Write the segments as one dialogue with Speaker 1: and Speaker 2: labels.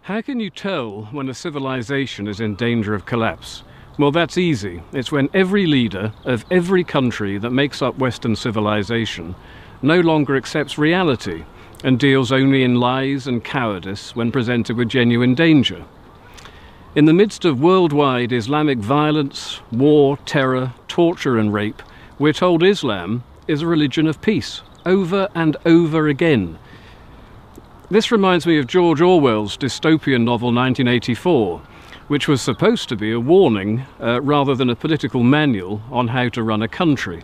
Speaker 1: How can you tell when a civilization is in danger of collapse? Well, that's easy. It's when every leader of every country that makes up Western civilization no longer accepts reality and deals only in lies and cowardice when presented with genuine danger. In the midst of worldwide Islamic violence, war, terror, torture and rape, we're told Islam is a religion of peace, over and over again. This reminds me of George Orwell's dystopian novel 1984, which was supposed to be a warning rather than a political manual on how to run a country.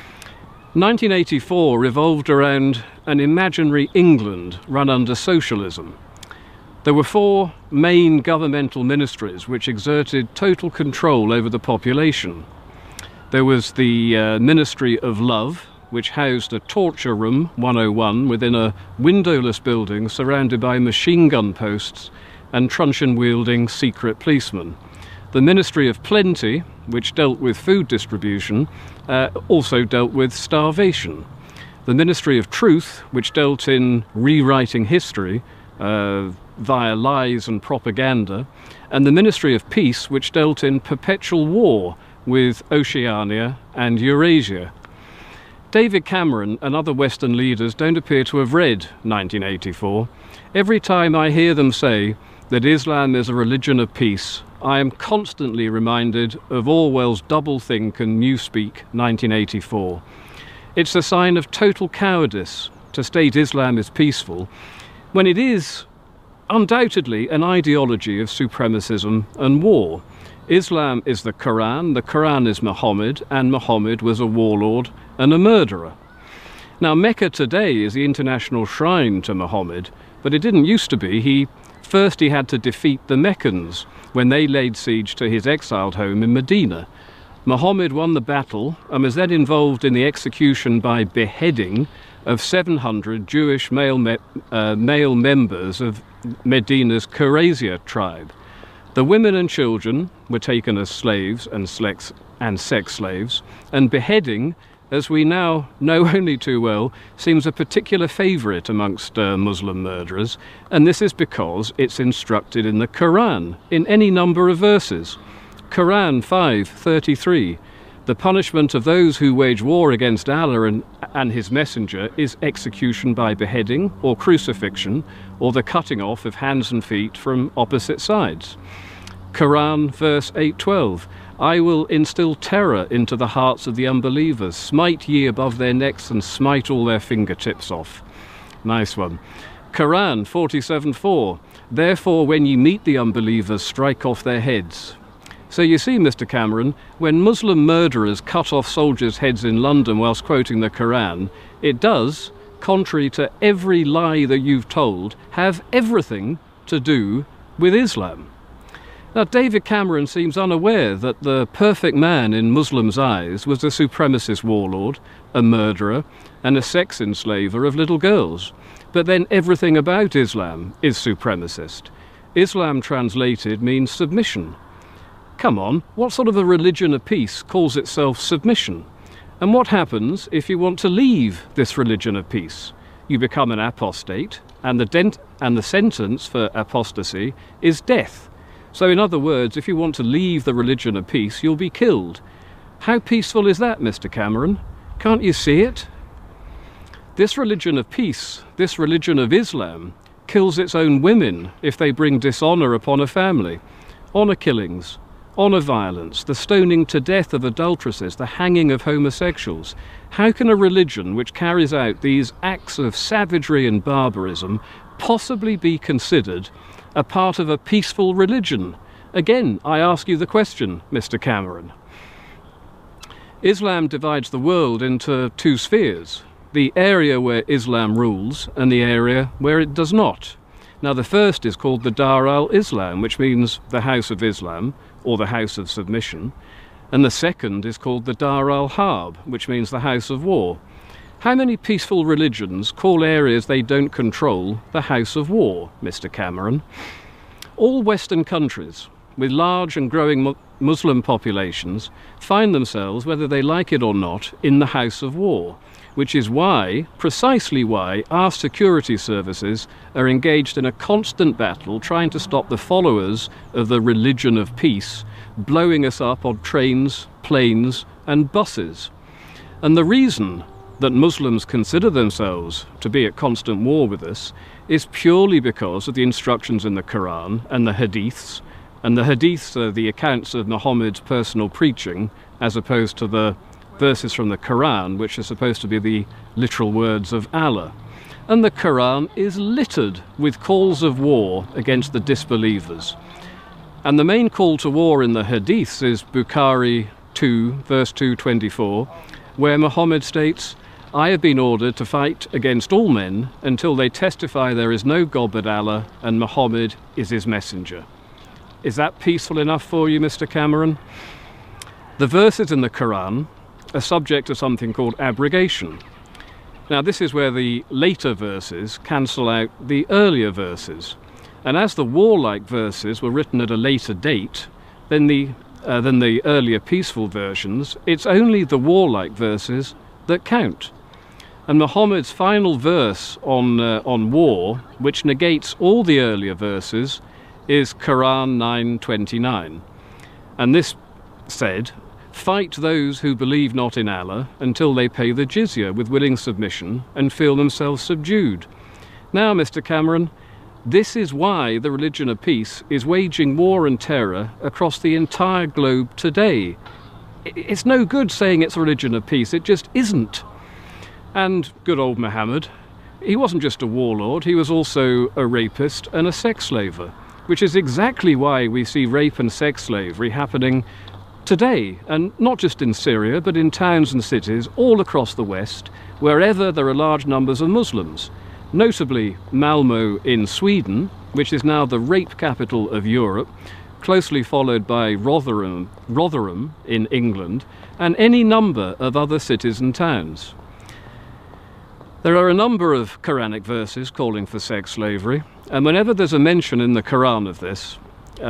Speaker 1: 1984 revolved around an imaginary England run under socialism. There were four main governmental ministries which exerted total control over the population. There was the Ministry of Love, which housed a torture room 101 within a windowless building surrounded by machine gun posts and truncheon-wielding secret policemen. The Ministry of Plenty, which dealt with food distribution, also dealt with starvation. The Ministry of Truth, which dealt in rewriting history via lies and propaganda, and the Ministry of Peace, which dealt in perpetual war with Oceania and Eurasia. David Cameron and other Western leaders don't appear to have read 1984. Every time I hear them say that Islam is a religion of peace, I am constantly reminded of Orwell's doublethink and Newspeak 1984. It's a sign of total cowardice to state Islam is peaceful, when it is undoubtedly an ideology of supremacism and war. Islam is the Quran is Muhammad, and Muhammad was a warlord and a murderer. Now, Mecca today is the international shrine to Muhammad, but it didn't used to be. First he had to defeat the Meccans when they laid siege to his exiled home in Medina. Muhammad won the battle and was then involved in the execution by beheading of 700 Jewish male members of Medina's Qurayza tribe. The women and children were taken as slaves and sex slaves, and beheading, as we now know only too well, seems a particular favourite amongst Muslim murderers, and this is because it's instructed in the Quran in any number of verses. Quran 5:33, the punishment of those who wage war against Allah and his messenger is execution by beheading or crucifixion, or the cutting off of hands and feet from opposite sides. Quran verse 8:12, I will instill terror into the hearts of the unbelievers, smite ye above their necks and smite all their fingertips off. Nice one. Quran 47:4, therefore when ye meet the unbelievers, strike off their heads. So you see, Mr. Cameron, when Muslim murderers cut off soldiers' heads in London whilst quoting the Quran, it does, contrary to every lie that you've told, have everything to do with Islam. Now, David Cameron seems unaware that the perfect man in Muslims' eyes was a supremacist warlord, a murderer, and a sex enslaver of little girls. But then everything about Islam is supremacist. Islam translated means submission. Come on, what sort of a religion of peace calls itself submission? And what happens if you want to leave this religion of peace? You become an apostate, and the sentence for apostasy is death. So in other words, if you want to leave the religion of peace, you'll be killed. How peaceful is that, Mr. Cameron? Can't you see it? This religion of peace, this religion of Islam, kills its own women if they bring dishonour upon a family. Honour killings, honour violence, the stoning to death of adulteresses, the hanging of homosexuals. How can a religion which carries out these acts of savagery and barbarism possibly be considered a part of a peaceful religion? Again, I ask you the question, Mr. Cameron. Islam divides the world into two spheres, the area where Islam rules and the area where it does not. Now, the first is called the Dar al-Islam, which means the House of Islam, or the House of Submission, and the second is called the Dar al-Harb, which means the House of War. How many peaceful religions call areas they don't control the House of War, Mr. Cameron? All Western countries, with large and growing Muslim populations find themselves, whether they like it or not, in the house of war, which is why, precisely why, our security services are engaged in a constant battle trying to stop the followers of the religion of peace blowing us up on trains, planes and buses. And the reason that Muslims consider themselves to be at constant war with us is purely because of the instructions in the Quran and the Hadiths. And the Hadiths are the accounts of Muhammad's personal preaching, as opposed to the verses from the Quran, which are supposed to be the literal words of Allah. And the Quran is littered with calls of war against the disbelievers. And the main call to war in the Hadiths is Bukhari 2, verse 224, where Muhammad states, "I have been ordered to fight against all men until they testify there is no God but Allah and Muhammad is his messenger." Is that peaceful enough for you, Mr. Cameron? The verses in the Quran are subject to something called abrogation. Now, this is where the later verses cancel out the earlier verses. And as the warlike verses were written at a later date than the earlier peaceful versions, it's only the warlike verses that count. And Muhammad's final verse on war, which negates all the earlier verses, is Quran 9:29. And this said, "Fight those who believe not in Allah until they pay the jizya with willing submission and feel themselves subdued." Now, Mr. Cameron, this is why the religion of peace is waging war and terror across the entire globe today. It's no good saying it's a religion of peace, it just isn't. And good old Muhammad, he wasn't just a warlord, he was also a rapist and a sex slaver, which is exactly why we see rape and sex slavery happening today, and not just in Syria, but in towns and cities all across the West, wherever there are large numbers of Muslims. Notably Malmö in Sweden, which is now the rape capital of Europe, closely followed by Rotherham in England, and any number of other cities and towns. There are a number of Quranic verses calling for sex slavery, and whenever there's a mention in the Quran of this,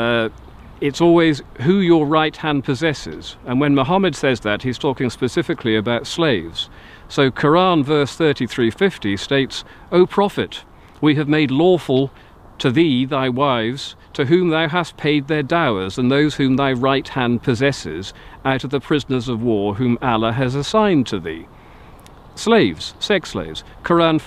Speaker 1: it's always who your right hand possesses. And when Muhammad says that, he's talking specifically about slaves. So Quran verse 33:50 states, "O Prophet, we have made lawful to thee thy wives, to whom thou hast paid their dowers, and those whom thy right hand possesses, out of the prisoners of war whom Allah has assigned to thee." Slaves, sex slaves. Quran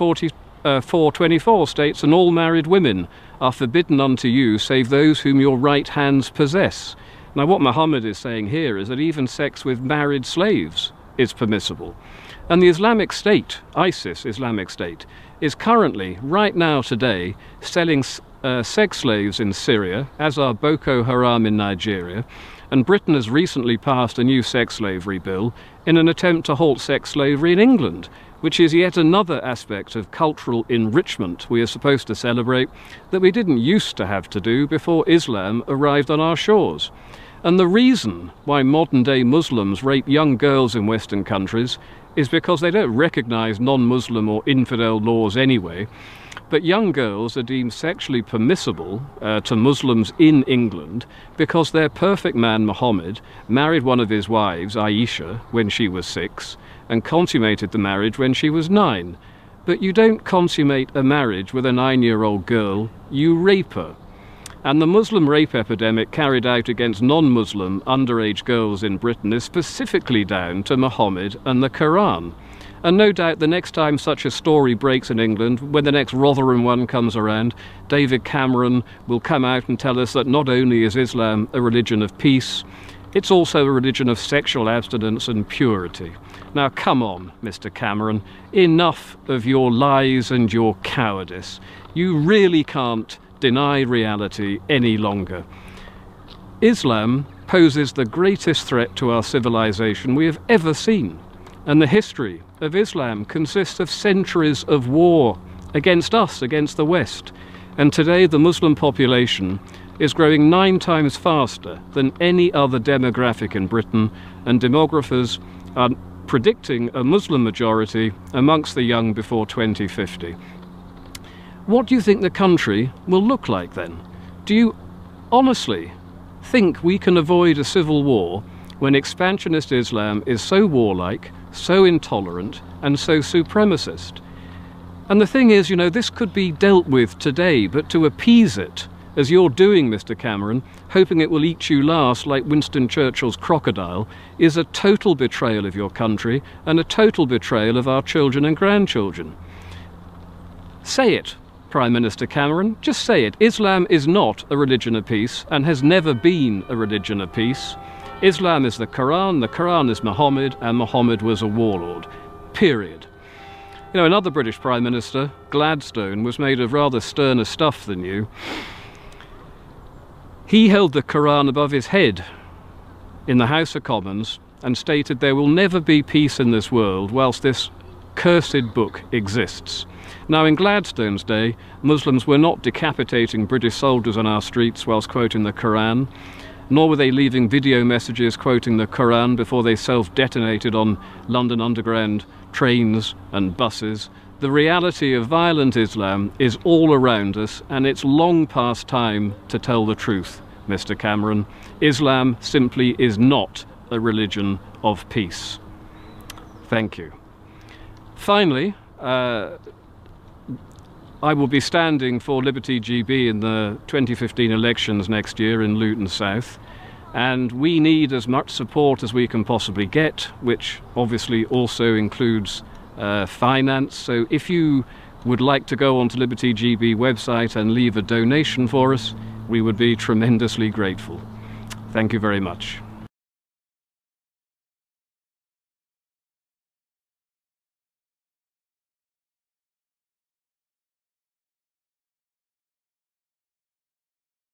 Speaker 1: 44:24 states, "And all married women are forbidden unto you, save those whom your right hands possess." Now what Muhammad is saying here is that even sex with married slaves is permissible. And the Islamic State, ISIS, Islamic State, is currently, right now today, selling sex slaves in Syria, as are Boko Haram in Nigeria, and Britain has recently passed a new sex slavery bill in an attempt to halt sex slavery in England, which is yet another aspect of cultural enrichment we are supposed to celebrate that we didn't used to have to do before Islam arrived on our shores. And the reason why modern-day Muslims rape young girls in Western countries is because they don't recognize non-Muslim or infidel laws anyway, but young girls are deemed sexually permissible to Muslims in England because their perfect man Muhammad married one of his wives, Aisha, when she was 6, and consummated the marriage when she was 9. But you don't consummate a marriage with a 9-year-old girl, you rape her. And the Muslim rape epidemic carried out against non-Muslim underage girls in Britain is specifically down to Muhammad and the Quran. And no doubt the next time such a story breaks in England, when the next Rotherham one comes around, David Cameron will come out and tell us that not only is Islam a religion of peace, it's also a religion of sexual abstinence and purity. Now come on, Mr. Cameron, enough of your lies and your cowardice. You really can't deny reality any longer. Islam poses the greatest threat to our civilization we have ever seen, and the history of Islam consists of centuries of war against us, against the West, and today the Muslim population is growing 9 times faster than any other demographic in Britain, and demographers are predicting a Muslim majority amongst the young before 2050. What do you think the country will look like then? Do you honestly think we can avoid a civil war when expansionist Islam is so warlike, so intolerant, and so supremacist. And the thing is, you know, this could be dealt with today, but to appease it, as you're doing, Mr. Cameron, hoping it will eat you last like Winston Churchill's crocodile, is a total betrayal of your country and a total betrayal of our children and grandchildren. Say it, Prime Minister Cameron, just say it. Islam is not a religion of peace and has never been a religion of peace. Islam is the Quran is Muhammad, and Muhammad was a warlord. Period. You know, another British Prime Minister, Gladstone, was made of rather sterner stuff than you. He held the Quran above his head in the House of Commons and stated there will never be peace in this world whilst this cursed book exists. Now, in Gladstone's day, Muslims were not decapitating British soldiers on our streets whilst quoting the Quran, nor were they leaving video messages quoting the Quran before they self-detonated on London Underground trains and buses. The reality of violent Islam is all around us, and it's long past time to tell the truth, Mr. Cameron. Islam simply is not a religion of peace. Thank you. Finally, I will be standing for Liberty GB in the 2015 elections next year in Luton South, and we need as much support as we can possibly get, which obviously also includes finance. So if you would like to go onto Liberty GB website and leave a donation for us, we would be tremendously grateful. Thank you very much.